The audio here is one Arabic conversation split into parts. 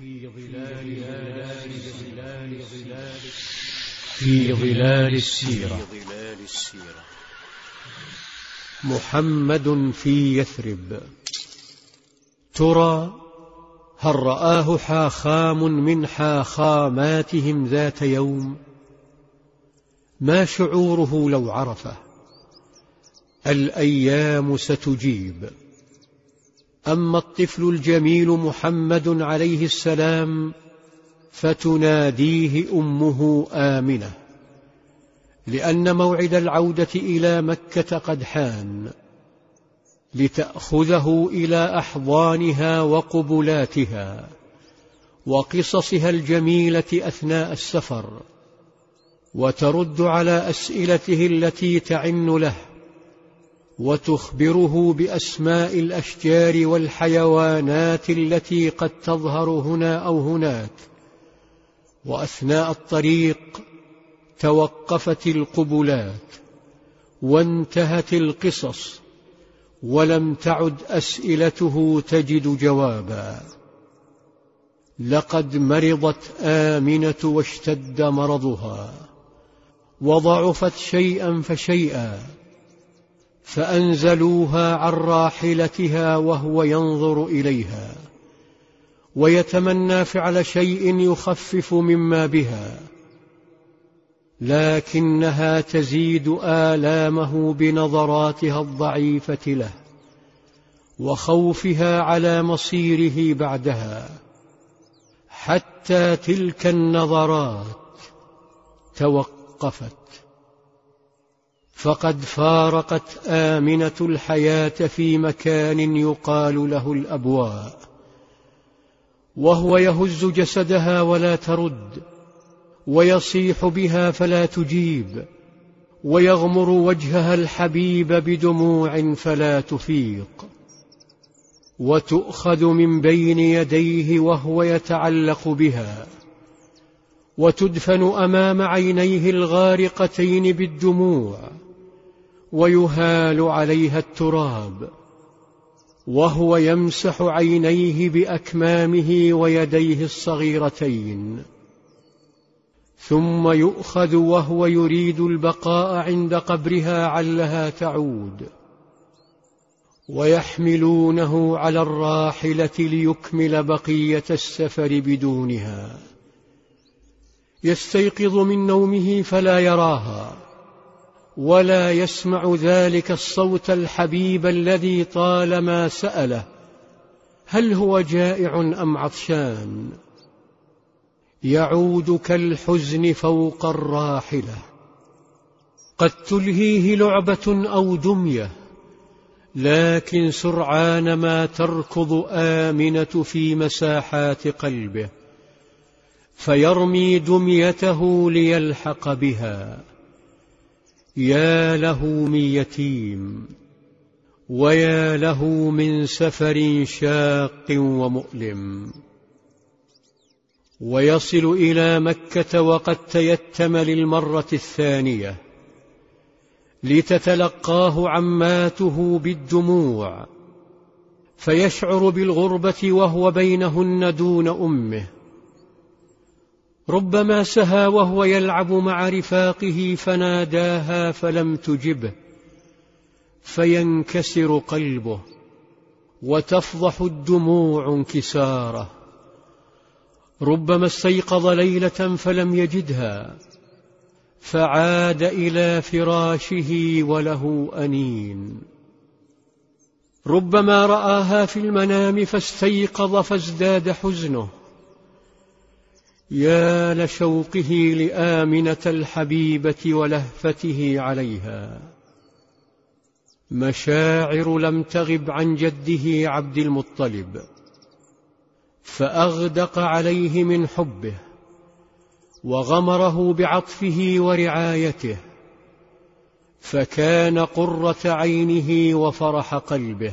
في ظلال السيرة. محمد في يثرب. ترى هل رآه حاخام من حاخاماتهم ذات يوم؟ ما شعوره لو عرفه؟ الأيام ستجيب. أما الطفل الجميل محمد عليه السلام فتناديه أمه آمنة، لأن موعد العودة إلى مكة قد حان، لتأخذه إلى أحضانها وقبلاتها وقصصها الجميلة أثناء السفر، وترد على أسئلته التي تعن له، وتخبره بأسماء الأشجار والحيوانات التي قد تظهر هنا أو هناك. وأثناء الطريق توقفت القبلات وانتهت القصص، ولم تعد أسئلته تجد جوابا. لقد مرضت آمنة واشتد مرضها، وضعفت شيئا فشيئا، فأنزلوها عن راحلتها وهو ينظر إليها ويتمنى فعل شيء يخفف مما بها، لكنها تزيد آلامه بنظراتها الضعيفة له وخوفها على مصيره بعدها، حتى تلك النظرات توقفت. فقد فارقت آمنة الحياة في مكان يقال له الأبواء، وهو يهز جسدها ولا ترد، ويصيح بها فلا تجيب، ويغمر وجهها الحبيب بدموع فلا تفيق، وتؤخذ من بين يديه وهو يتعلق بها، وتدفن أمام عينيه الغارقتين بالدموع، ويهال عليها التراب، وهو يمسح عينيه بأكمامه ويديه الصغيرتين، ثم يؤخذ وهو يريد البقاء عند قبرها علها تعود، ويحملونه على الراحلة ليكمل بقية السفر بدونها. يستيقظ من نومه فلا يراها، ولا يسمع ذلك الصوت الحبيب الذي طالما سأله هل هو جائع أم عطشان. يعود كالحزن فوق الراحلة، قد تلهيه لعبة أو دمية، لكن سرعان ما تركض آمنة في مساحات قلبه، فيرمي دميته ليلحق بها. يا له من يتيم، ويا له من سفر شاق ومؤلم. ويصل إلى مكة وقد تيتم للمرة الثانية، لتتلقاه عماته بالدموع، فيشعر بالغربة وهو بينهن دون أمه. ربما سهى وهو يلعب مع رفاقه فناداها فلم تجبه، فينكسر قلبه وتفضح الدموع انكساره. ربما استيقظ ليلة فلم يجدها، فعاد إلى فراشه وله أنين. ربما رآها في المنام فاستيقظ فازداد حزنه. يا لشوقه لآمنة الحبيبة ولهفته عليها. مشاعر لم تغب عن جده عبد المطلب، فأغدق عليه من حبه، وغمره بعطفه ورعايته، فكان قرة عينه وفرح قلبه.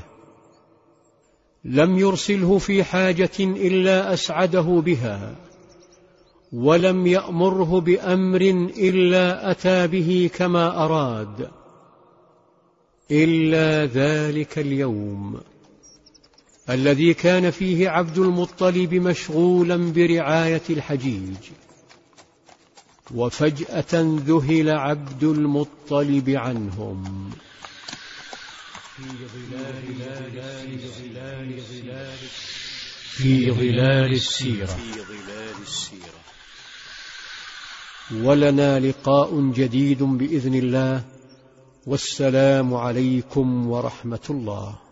لم يرسله في حاجة إلا أسعده بها، ولم يأمره بأمر إلا أتى به كما أراد، إلا ذلك اليوم الذي كان فيه عبد المطلب مشغولا برعاية الحجيج، وفجأة ذهل عبد المطلب عنهم. في ظلال السيرة. ولنا لقاء جديد بإذن الله، والسلام عليكم ورحمة الله.